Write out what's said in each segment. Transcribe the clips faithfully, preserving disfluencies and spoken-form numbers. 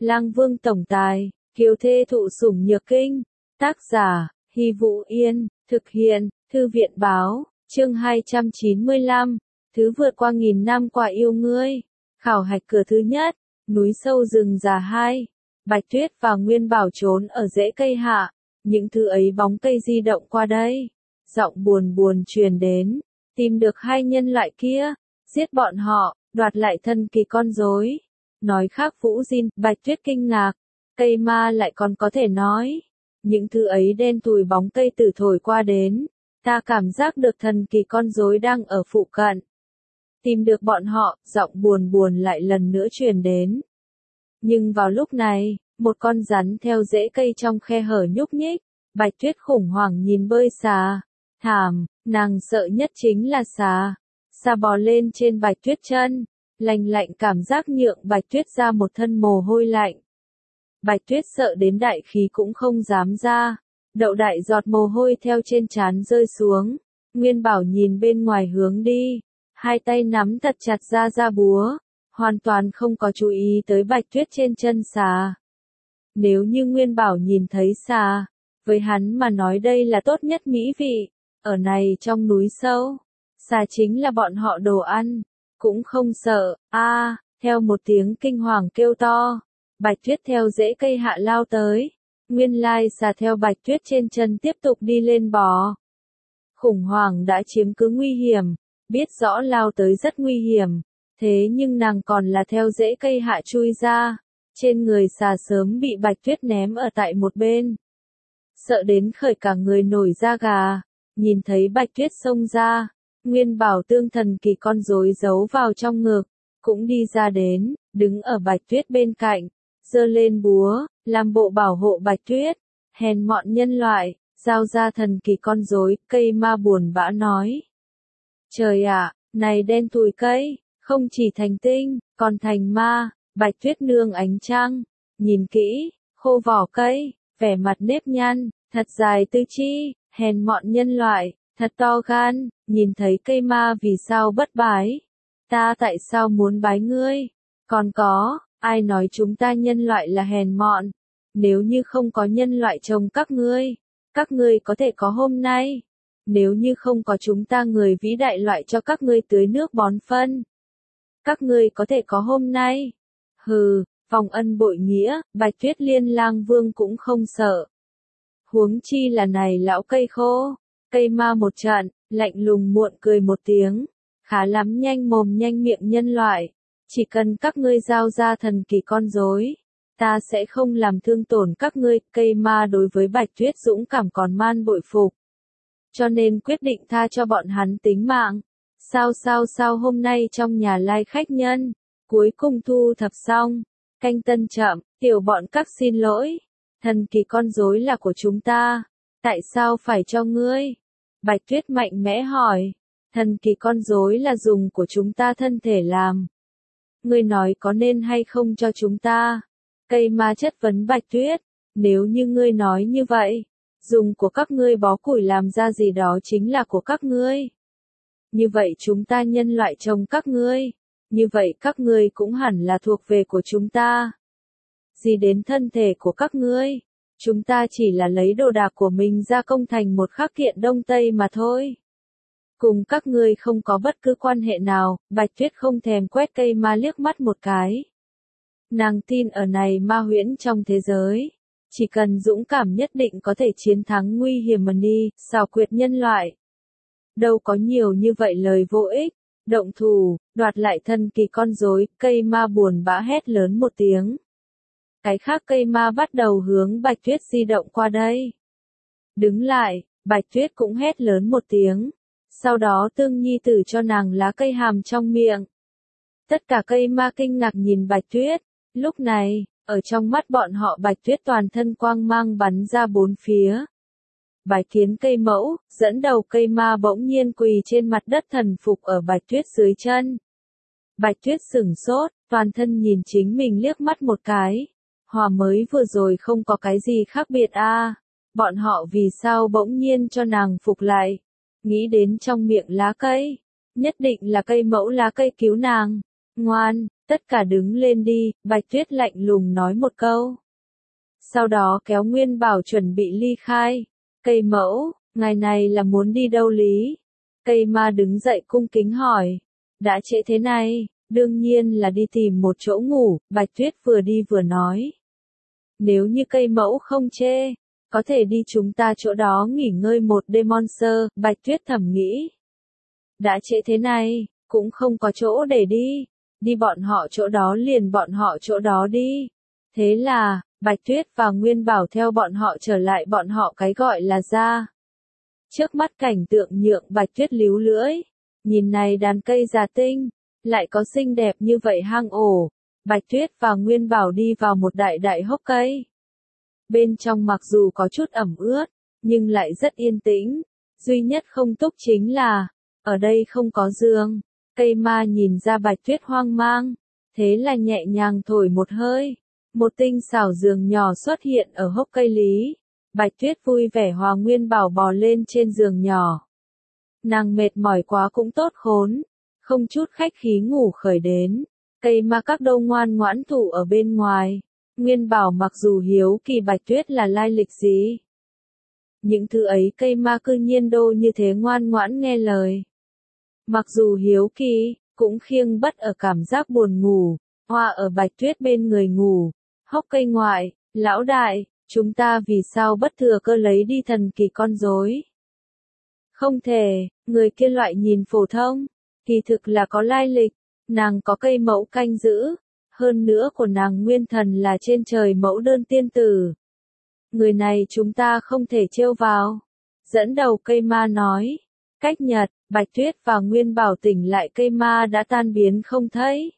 Lang Vương tổng tài, kiều thê thụ sủng nhược kinh. Tác giả, Hy Vũ Yên, thực hiện, Thư viện báo, chương hai trăm chín mươi lăm, thứ vượt qua nghìn năm qua yêu ngươi. Khảo hạch cửa thứ nhất, núi sâu rừng già hai. Bạch Tuyết và Nguyên Bảo trốn ở rễ cây hạ, những thứ ấy bóng cây di động qua đây. Giọng buồn buồn truyền đến, tìm được hai nhân loại kia, giết bọn họ, đoạt lại thần kỳ con rối. Nói khác Vũ Jin, Bạch Tuyết kinh ngạc, cây ma lại còn có thể nói. Những thứ ấy đen thui bóng cây tử thổi qua đến, ta cảm giác được thần kỳ con rối đang ở phụ cận. Tìm được bọn họ, giọng buồn buồn lại lần nữa truyền đến. Nhưng vào lúc này, một con rắn theo rễ cây trong khe hở nhúc nhích, Bạch Tuyết khủng hoảng nhìn bơi xà. Thảm, nàng sợ nhất chính là xà. Xà bò lên trên Bạch Tuyết chân, lành lạnh cảm giác nhượng Bạch Tuyết ra một thân mồ hôi lạnh. Bạch Tuyết sợ đến đại khí cũng không dám ra, đậu đại giọt mồ hôi theo trên trán rơi xuống. Nguyên Bảo nhìn bên ngoài hướng đi, hai tay nắm thật chặt ra ra búa, hoàn toàn không có chú ý tới Bạch Tuyết trên chân xà. Nếu như Nguyên Bảo nhìn thấy xà, với hắn mà nói đây là tốt nhất mỹ vị, ở này trong núi sâu, xà chính là bọn họ đồ ăn, cũng không sợ. A, à, theo một tiếng kinh hoàng kêu to, Bạch Tuyết theo rễ cây hạ lao tới, nguyên lai xà theo Bạch Tuyết trên chân tiếp tục đi lên bò. Khủng hoảng đã chiếm cứ nguy hiểm, biết rõ lao tới rất nguy hiểm, thế nhưng nàng còn là theo rễ cây hạ chui ra, trên người xà sớm bị Bạch Tuyết ném ở tại một bên. Sợ đến khởi cả người nổi da gà, nhìn thấy Bạch Tuyết xông ra, Nguyên Bảo tương thần kỳ con rối giấu vào trong ngực, cũng đi ra đến, đứng ở Bạch Tuyết bên cạnh, giơ lên búa, làm bộ bảo hộ Bạch Tuyết. Hèn mọn nhân loại, giao ra thần kỳ con rối, cây ma buồn bã nói. Trời ạ, này đen thui cây, không chỉ thành tinh, còn thành ma. Bạch Tuyết nương ánh trăng, nhìn kỹ, khô vỏ cây, vẻ mặt nếp nhăn, thật dài tư chi, hèn mọn nhân loại, thật to gan, nhìn thấy cây ma vì sao bất bái. Ta tại sao muốn bái ngươi? Còn có, ai nói chúng ta nhân loại là hèn mọn? Nếu như không có nhân loại trông các ngươi, các ngươi có thể có hôm nay. Nếu như không có chúng ta người vĩ đại loại cho các ngươi tưới nước bón phân, các ngươi có thể có hôm nay. Hừ, vòng ân bội nghĩa, Bạch Tuyết liên Lang Vương cũng không sợ. Huống chi là này lão cây khô. Cây ma một trận, lạnh lùng muộn cười một tiếng. Khá lắm nhanh mồm nhanh miệng nhân loại. Chỉ cần các ngươi giao ra thần kỳ con rối, ta sẽ không làm thương tổn các ngươi. Cây ma đối với Bạch Tuyết dũng cảm còn man bội phục, cho nên quyết định tha cho bọn hắn tính mạng. Sao sao sao hôm nay trong nhà lai khách nhân, cuối cùng thu thập xong, canh tân chậm, tiểu bọn các xin lỗi. Thần kỳ con rối là của chúng ta, tại sao phải cho ngươi? Bạch Tuyết mạnh mẽ hỏi, thần kỳ con rối là dùng của chúng ta thân thể làm. Ngươi nói có nên hay không cho chúng ta? Cây ma chất vấn Bạch Tuyết, nếu như ngươi nói như vậy, dùng của các ngươi bó củi làm ra gì đó chính là của các ngươi. Như vậy chúng ta nhân loại trông các ngươi, như vậy các ngươi cũng hẳn là thuộc về của chúng ta. Gì đến thân thể của các ngươi, chúng ta chỉ là lấy đồ đạc của mình ra công thành một khắc kiện đông tây mà thôi. Cùng các ngươi không có bất cứ quan hệ nào. Bạch Tuyết không thèm quét cây ma liếc mắt một cái. Nàng tin ở này ma huyễn trong thế giới, chỉ cần dũng cảm nhất định có thể chiến thắng nguy hiểm mà đi, xảo quyệt nhân loại. Đâu có nhiều như vậy lời vô ích, động thủ, đoạt lại thần kỳ con rối. Cây ma buồn bã hét lớn một tiếng. Cái khác cây ma bắt đầu hướng Bạch Tuyết di động qua đây. Đứng lại, Bạch Tuyết cũng hét lớn một tiếng. Sau đó Tương Nhi tử cho nàng lá cây hàm trong miệng. Tất cả cây ma kinh ngạc nhìn Bạch Tuyết. Lúc này, ở trong mắt bọn họ Bạch Tuyết toàn thân quang mang bắn ra bốn phía. Bạch Kiến cây mẫu, dẫn đầu cây ma bỗng nhiên quỳ trên mặt đất thần phục ở Bạch Tuyết dưới chân. Bạch Tuyết sửng sốt, toàn thân nhìn chính mình liếc mắt một cái. Hòa mới vừa rồi không có cái gì khác biệt a, à. Bọn họ vì sao bỗng nhiên cho nàng phục lại? Nghĩ đến trong miệng lá cây, nhất định là cây mẫu lá cây cứu nàng. Ngoan, tất cả đứng lên đi, Bạch Tuyết lạnh lùng nói một câu. Sau đó kéo Nguyên Bảo chuẩn bị ly khai. Cây mẫu, ngày này là muốn đi đâu lý? Cây ma đứng dậy cung kính hỏi. Đã trễ thế này, đương nhiên là đi tìm một chỗ ngủ, Bạch Tuyết vừa đi vừa nói. Nếu như cây mẫu không chê, có thể đi chúng ta chỗ đó nghỉ ngơi một đêm Monster, Bạch Tuyết thầm nghĩ. Đã trễ thế này, cũng không có chỗ để đi, đi bọn họ chỗ đó liền bọn họ chỗ đó đi. Thế là, Bạch Tuyết và Nguyên Bảo theo bọn họ trở lại bọn họ cái gọi là ra. Trước mắt cảnh tượng nhượng Bạch Tuyết líu lưỡi, nhìn này đàn cây già tinh, lại có xinh đẹp như vậy hang ổ. Bạch Tuyết và Nguyên Bảo đi vào một đại đại hốc cây. Bên trong mặc dù có chút ẩm ướt, nhưng lại rất yên tĩnh. Duy nhất không túc chính là, ở đây không có giường. Cây ma nhìn ra Bạch Tuyết hoang mang, thế là nhẹ nhàng thổi một hơi. Một tinh xảo giường nhỏ xuất hiện ở hốc cây lý. Bạch Tuyết vui vẻ hòa Nguyên Bảo bò lên trên giường nhỏ. Nàng mệt mỏi quá cũng tốt khốn, không chút khách khí ngủ khởi đến. Cây ma các đâu ngoan ngoãn thủ ở bên ngoài. Nguyên Bảo mặc dù hiếu kỳ Bạch Tuyết là lai lịch gì. Những thứ ấy cây ma cư nhiên đô như thế ngoan ngoãn nghe lời. Mặc dù hiếu kỳ, cũng khiêng bất ở cảm giác buồn ngủ, hoa ở Bạch Tuyết bên người ngủ. Hốc cây ngoại, lão đại, chúng ta vì sao bất thừa cơ lấy đi thần kỳ con rối? Không thể, người kia loại nhìn phổ thông, kỳ thực là có lai lịch, nàng có cây mẫu canh giữ, hơn nữa của nàng nguyên thần là trên trời mẫu đơn tiên tử. Người này chúng ta không thể trêu vào. Dẫn đầu cây ma nói, cách nhật, Bạch Tuyết và Nguyên Bảo tỉnh lại cây ma đã tan biến không thấy.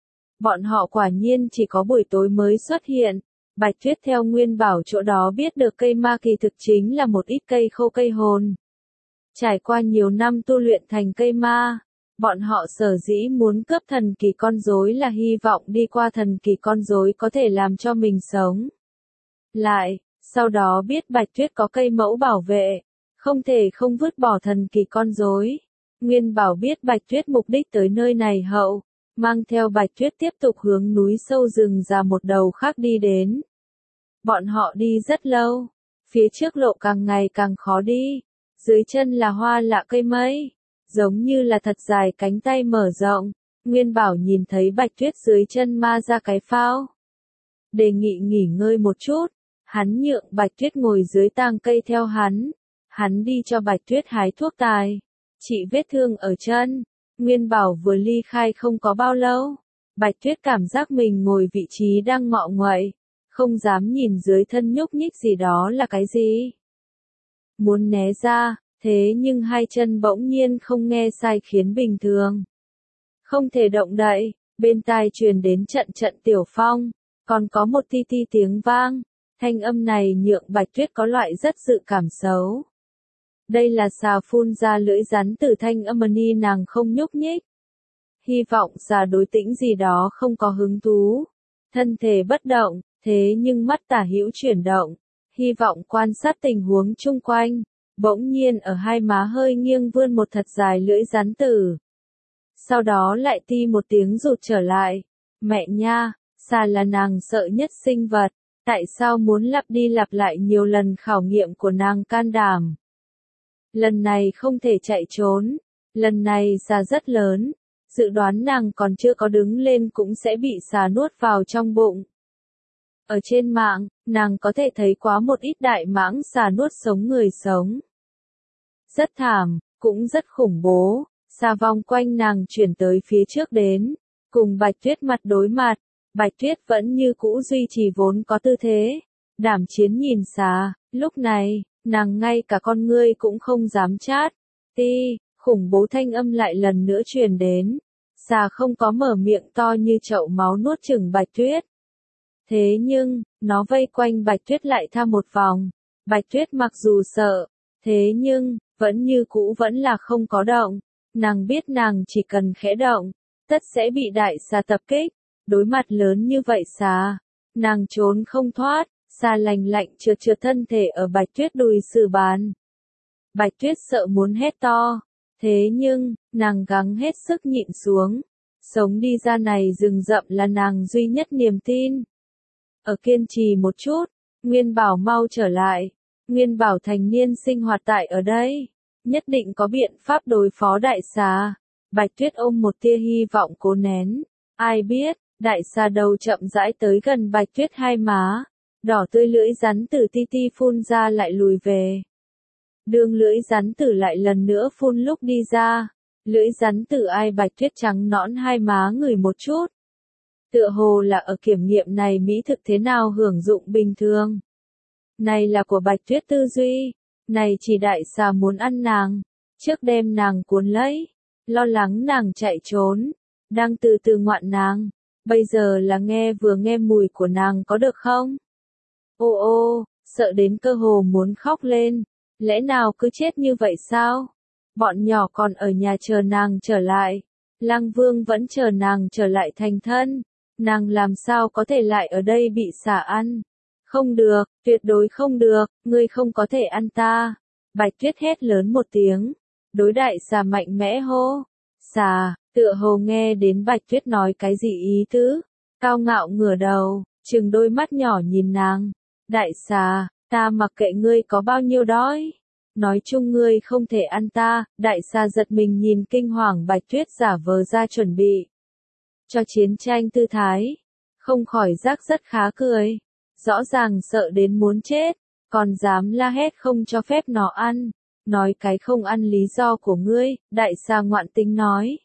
Bọn họ quả nhiên chỉ có buổi tối mới xuất hiện. Bạch Tuyết theo Nguyên Bảo chỗ đó biết được cây ma kỳ thực chính là một ít cây khô cây hồn. Trải qua nhiều năm tu luyện thành cây ma, bọn họ sở dĩ muốn cướp thần kỳ con rối là hy vọng đi qua thần kỳ con rối có thể làm cho mình sống. Lại, sau đó biết Bạch Tuyết có cây mẫu bảo vệ, không thể không vứt bỏ thần kỳ con rối. Nguyên Bảo biết Bạch Tuyết mục đích tới nơi này hậu, mang theo Bạch Tuyết tiếp tục hướng núi sâu rừng ra một đầu khác đi đến. Bọn họ đi rất lâu, phía trước lộ càng ngày càng khó đi, dưới chân là hoa lạ cây mây, giống như là thật dài cánh tay mở rộng. Nguyên Bảo nhìn thấy Bạch Tuyết dưới chân ma ra cái phao. Đề nghị nghỉ ngơi một chút, hắn nhượng Bạch Tuyết ngồi dưới tang cây theo hắn, hắn đi cho Bạch Tuyết hái thuốc tài, trị vết thương ở chân. Nguyên Bảo vừa ly khai không có bao lâu, Bạch Tuyết cảm giác mình ngồi vị trí đang ngọ nguậy, không dám nhìn dưới thân nhúc nhích gì đó là cái gì. Muốn né ra, thế nhưng hai chân bỗng nhiên không nghe sai khiến bình thường. Không thể động đậy, bên tai truyền đến trận trận tiểu phong, còn có một ti ti tiếng vang, thanh âm này nhượng Bạch Tuyết có loại rất dự cảm xấu. Đây là xà phun ra lưỡi rắn từ thanh âm ni nàng không nhúc nhích. Hy vọng xà đối tĩnh gì đó không có hứng thú. Thân thể bất động, thế nhưng mắt tả hữu chuyển động. Hy vọng quan sát tình huống chung quanh. Bỗng nhiên ở hai má hơi nghiêng vươn một thật dài lưỡi rắn tử. Sau đó lại ti một tiếng rụt trở lại. Mẹ nha, xà là nàng sợ nhất sinh vật. Tại sao muốn lặp đi lặp lại nhiều lần khảo nghiệm của nàng can đảm? Lần này không thể chạy trốn, lần này xà rất lớn, dự đoán nàng còn chưa có đứng lên cũng sẽ bị xà nuốt vào trong bụng. Ở trên mạng, nàng có thể thấy quá một ít đại mãng xà nuốt sống người sống. Rất thảm, cũng rất khủng bố, xà vòng quanh nàng chuyển tới phía trước đến, cùng Bạch Tuyết mặt đối mặt, Bạch Tuyết vẫn như cũ duy trì vốn có tư thế, đảm chiến nhìn xà, lúc này, nàng ngay cả con ngươi cũng không dám chát. Ti, khủng bố thanh âm lại lần nữa truyền đến. Xà không có mở miệng to như chậu máu nuốt chửng Bạch Tuyết. Thế nhưng, nó vây quanh Bạch Tuyết lại tham một vòng. Bạch Tuyết mặc dù sợ, thế nhưng, vẫn như cũ vẫn là không có động. Nàng biết nàng chỉ cần khẽ động, tất sẽ bị đại xà tập kích. Đối mặt lớn như vậy xà, nàng trốn không thoát. Xà lành lạnh trượt trượt thân thể ở Bạch Tuyết đùi xử bàn. Bạch Tuyết sợ muốn hét to, thế nhưng, nàng gắng hết sức nhịn xuống. Sống đi ra này rừng rậm là nàng duy nhất niềm tin. Ở kiên trì một chút, Nguyên Bảo mau trở lại. Nguyên Bảo thành niên sinh hoạt tại ở đây, nhất định có biện pháp đối phó đại xà. Bạch Tuyết ôm một tia hy vọng cố nén. Ai biết, đại xà đầu chậm rãi tới gần Bạch Tuyết hai má. Đỏ tươi lưỡi rắn tử ti ti phun ra lại lùi về. Đường lưỡi rắn tử lại lần nữa phun lúc đi ra. Lưỡi rắn tử ai Bạch Tuyết trắng nõn hai má ngửi một chút. Tựa hồ là ở kiểm nghiệm này mỹ thực thế nào hưởng dụng bình thường. Này là của Bạch Tuyết tư duy. Này chỉ đại xà muốn ăn nàng. Trước đem nàng cuốn lấy. Lo lắng nàng chạy trốn. Đang từ từ ngoạn nàng. Bây giờ là nghe vừa nghe mùi của nàng có được không? Ô ô, sợ đến cơ hồ muốn khóc lên. Lẽ nào cứ chết như vậy sao? Bọn nhỏ còn ở nhà chờ nàng trở lại. Lang Vương vẫn chờ nàng trở lại thành thân. Nàng làm sao có thể lại ở đây bị xà ăn? Không được, tuyệt đối không được, ngươi không có thể ăn ta. Bạch Tuyết hét lớn một tiếng. Đối đại xà mạnh mẽ hô. Xà, tựa hồ nghe đến Bạch Tuyết nói cái gì ý tứ. Cao ngạo ngửa đầu, trừng đôi mắt nhỏ nhìn nàng. Đại xà, ta mặc kệ ngươi có bao nhiêu đói. Nói chung ngươi không thể ăn ta. Đại xà giật mình nhìn kinh hoàng Bạch Tuyết giả vờ ra chuẩn bị cho chiến tranh tư thái. Không khỏi giác rất khá cười. Rõ ràng sợ đến muốn chết. Còn dám la hét không cho phép nó ăn. Nói cái không ăn lý do của ngươi. Đại xà ngoạn tính nói.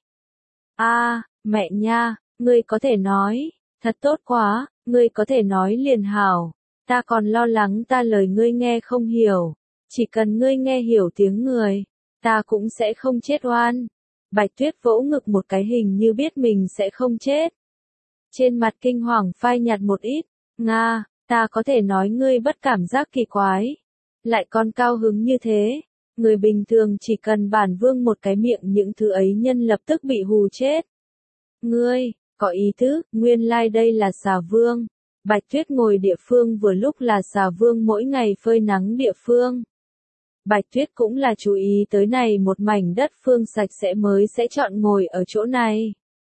A, mẹ nha, ngươi có thể nói. Thật tốt quá, ngươi có thể nói liền hảo. Ta còn lo lắng ta lời ngươi nghe không hiểu. Chỉ cần ngươi nghe hiểu tiếng người, ta cũng sẽ không chết oan. Bạch Tuyết vỗ ngực một cái hình như biết mình sẽ không chết. Trên mặt kinh hoàng phai nhạt một ít. Nga, ta có thể nói ngươi bất cảm giác kỳ quái. Lại còn cao hứng như thế. Người bình thường chỉ cần bản vương một cái miệng những thứ ấy nhân lập tức bị hù chết. Ngươi, có ý tứ, nguyên lai like đây là xà vương. Bạch Tuyết ngồi địa phương vừa lúc là xà vương mỗi ngày phơi nắng địa phương. Bạch Tuyết cũng là chú ý tới này một mảnh đất phương sạch sẽ mới sẽ chọn ngồi ở chỗ này.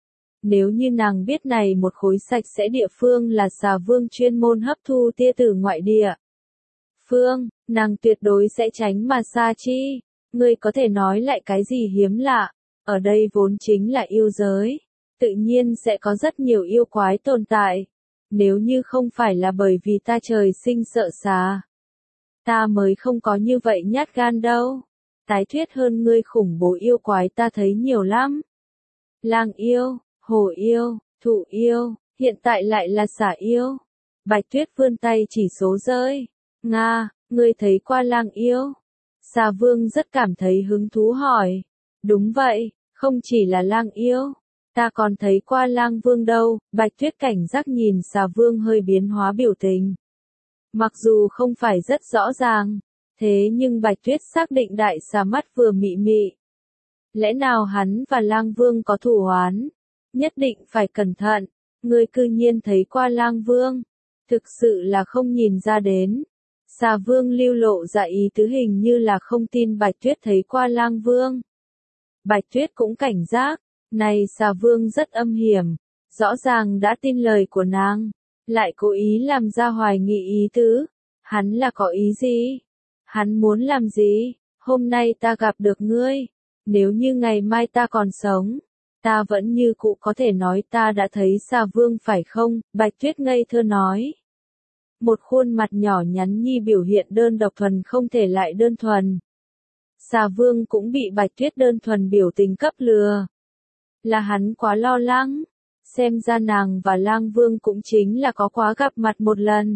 Nếu như nàng biết này một khối sạch sẽ địa phương là xà vương chuyên môn hấp thu tia tử ngoại địa phương, nàng tuyệt đối sẽ tránh mà xa chi. Ngươi có thể nói lại cái gì hiếm lạ, ở đây vốn chính là yêu giới, tự nhiên sẽ có rất nhiều yêu quái tồn tại. Nếu như không phải là bởi vì ta trời sinh sợ xà, ta mới không có như vậy nhát gan đâu. Tái thuyết hơn ngươi khủng bố yêu quái ta thấy nhiều lắm. Lang yêu, hổ yêu, thụ yêu, hiện tại lại là xà yêu. Bạch Tuyết vươn tay chỉ số rơi. Nga, ngươi thấy qua lang yêu? Xà vương rất cảm thấy hứng thú hỏi. Đúng vậy, không chỉ là lang yêu. Ta còn thấy qua lang vương đâu. Bạch Tuyết cảnh giác nhìn xà vương hơi biến hóa biểu tình. Mặc dù không phải rất rõ ràng, thế nhưng Bạch Tuyết xác định đại xà mắt vừa mị mị. Lẽ nào hắn và lang vương có thù oán? Nhất định phải cẩn thận. Ngươi cư nhiên thấy qua lang vương. Thực sự là không nhìn ra đến. Xà vương lưu lộ ra ý tứ hình như là không tin Bạch Tuyết thấy qua lang vương. Bạch Tuyết cũng cảnh giác. Này xà vương rất âm hiểm. Rõ ràng đã tin lời của nàng. Lại cố ý làm ra hoài nghị ý tứ. Hắn là có ý gì? Hắn muốn làm gì? Hôm nay ta gặp được ngươi. Nếu như ngày mai ta còn sống, ta vẫn như cũ có thể nói ta đã thấy xà vương phải không? Bạch Tuyết ngây thơ nói. Một khuôn mặt nhỏ nhắn nhi biểu hiện đơn độc thuần không thể lại đơn thuần. Xà vương cũng bị Bạch Tuyết đơn thuần biểu tình cấp lừa. Là hắn quá lo lắng. Xem ra nàng và lang vương cũng chính là có quá gặp mặt một lần.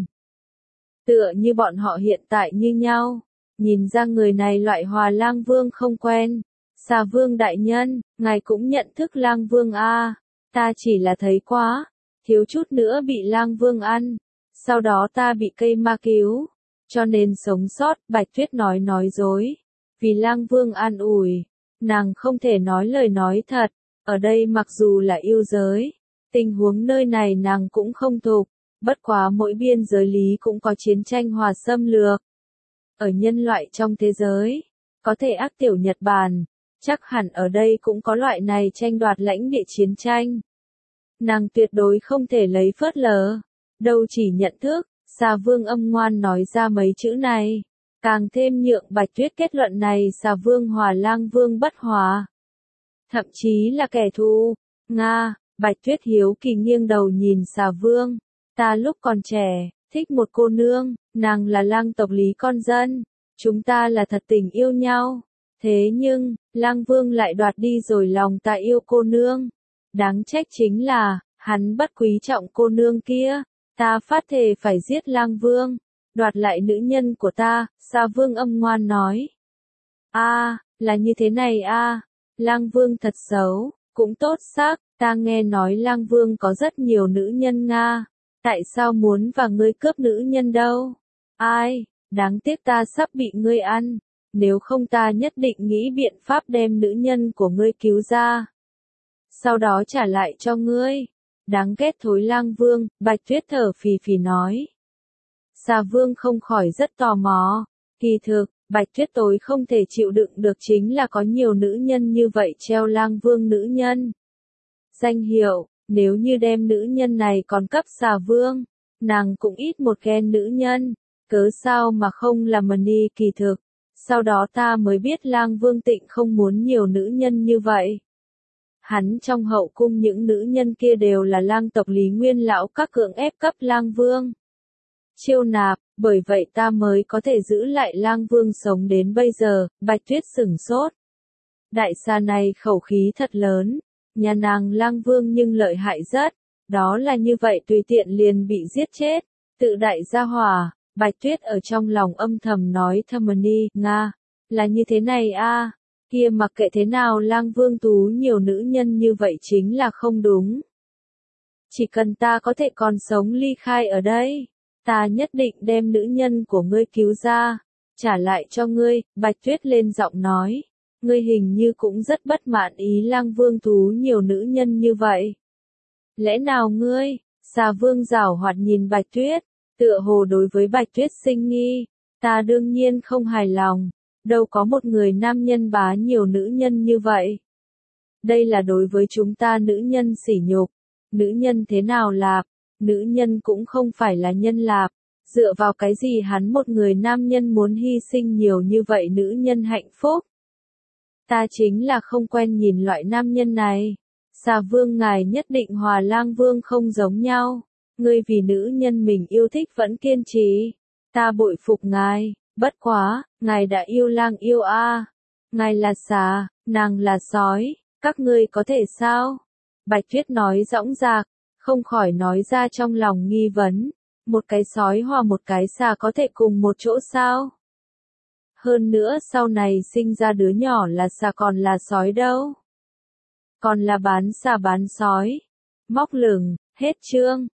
Tựa như bọn họ hiện tại như nhau. Nhìn ra người này loại hòa lang vương không quen. Xà vương đại nhân, ngài cũng nhận thức lang vương a à, ta chỉ là thấy quá. Thiếu chút nữa bị lang vương ăn. Sau đó ta bị cây ma cứu. Cho nên sống sót. Bạch Tuyết nói nói dối. Vì lang vương an ủi. Nàng không thể nói lời nói thật. Ở đây mặc dù là yêu giới. Tình huống nơi này nàng cũng không thuộc. Bất quá mỗi biên giới lý cũng có chiến tranh hòa xâm lược. Ở nhân loại trong thế giới, có thể ác tiểu Nhật Bản, chắc hẳn ở đây cũng có loại này tranh đoạt lãnh địa chiến tranh. Nàng tuyệt đối không thể lấy phớt lờ, đâu chỉ nhận thức, Xà Vương âm ngoan nói ra mấy chữ này, càng thêm nhượng Bạch Tuyết kết luận này Xà Vương hòa Lang Vương bất hòa. Thậm chí là kẻ thù. Nga, Bạch Tuyết hiếu kỳ nghiêng đầu nhìn Xà Vương, ta lúc còn trẻ, thích một cô nương, nàng là Lang tộc Lý con dân, chúng ta là thật tình yêu nhau. Thế nhưng, Lang Vương lại đoạt đi rồi lòng ta yêu cô nương. Đáng trách chính là, hắn bất quý trọng cô nương kia, ta phát thề phải giết Lang Vương, đoạt lại nữ nhân của ta, Xà Vương âm ngoan nói. A, à, là như thế này a, à. Lang Vương thật xấu, cũng tốt sắc, ta nghe nói Lang Vương có rất nhiều nữ nhân Nga, tại sao muốn và ngươi cướp nữ nhân đâu? Ai, đáng tiếc ta sắp bị ngươi ăn, nếu không ta nhất định nghĩ biện pháp đem nữ nhân của ngươi cứu ra. Sau đó trả lại cho ngươi. Đáng ghét thối Lang Vương, Bạch Tuyết thở phì phì nói. Xà Vương không khỏi rất tò mò. Kỳ thực, Bạch Tuyết tối không thể chịu đựng được chính là có nhiều nữ nhân như vậy treo Lang Vương nữ nhân. Danh hiệu, nếu như đem nữ nhân này còn cấp Xà Vương, nàng cũng ít một ghen nữ nhân, cớ sao mà không làm mani kỳ thực. Sau đó ta mới biết Lang Vương Tịnh không muốn nhiều nữ nhân như vậy. Hắn trong hậu cung những nữ nhân kia đều là Lang tộc Lý Nguyên lão các cưỡng ép cấp Lang Vương chiêu nạp, bởi vậy ta mới có thể giữ lại Lang Vương sống đến bây giờ. Bạch Tuyết sửng sốt. Đại xa này khẩu khí thật lớn, nhà nàng Lang Vương nhưng lợi hại rất, đó là như vậy tùy tiện liền bị giết chết, tự đại gia hỏa. Bạch Tuyết ở trong lòng âm thầm nói Thâm-ni, Nga, là như thế này a, à. Kia mặc kệ thế nào Lang Vương tú nhiều nữ nhân như vậy chính là không đúng. Chỉ cần ta có thể còn sống ly khai ở đây, ta nhất định đem nữ nhân của ngươi cứu ra, trả lại cho ngươi. Bạch Tuyết lên giọng nói, ngươi hình như cũng rất bất mãn ý Lang Vương tú nhiều nữ nhân như vậy. Lẽ nào ngươi? Xà Vương giảo hoạt nhìn Bạch Tuyết, tựa hồ đối với Bạch Tuyết sinh nghi, ta đương nhiên không hài lòng, đâu có một người nam nhân bá nhiều nữ nhân như vậy. Đây là đối với chúng ta nữ nhân sỉ nhục, nữ nhân thế nào lạp, nữ nhân cũng không phải là nhân lạp, dựa vào cái gì hắn một người nam nhân muốn hy sinh nhiều như vậy nữ nhân hạnh phúc. Ta chính là không quen nhìn loại nam nhân này. Xà Vương ngài nhất định hòa Lang Vương không giống nhau. Ngươi vì nữ nhân mình yêu thích vẫn kiên trì. Ta bội phục ngài, bất quá, ngài đã yêu Lang yêu a. À. Ngài là xà, nàng là sói, các ngươi có thể sao? Bạch Tuyết nói dõng dạc, không khỏi nói ra trong lòng nghi vấn. Một cái sói hòa một cái xà có thể cùng một chỗ sao? Hơn nữa sau này sinh ra đứa nhỏ là xà còn là sói đâu. Còn là bán xà bán sói. Móc lửng, hết chương.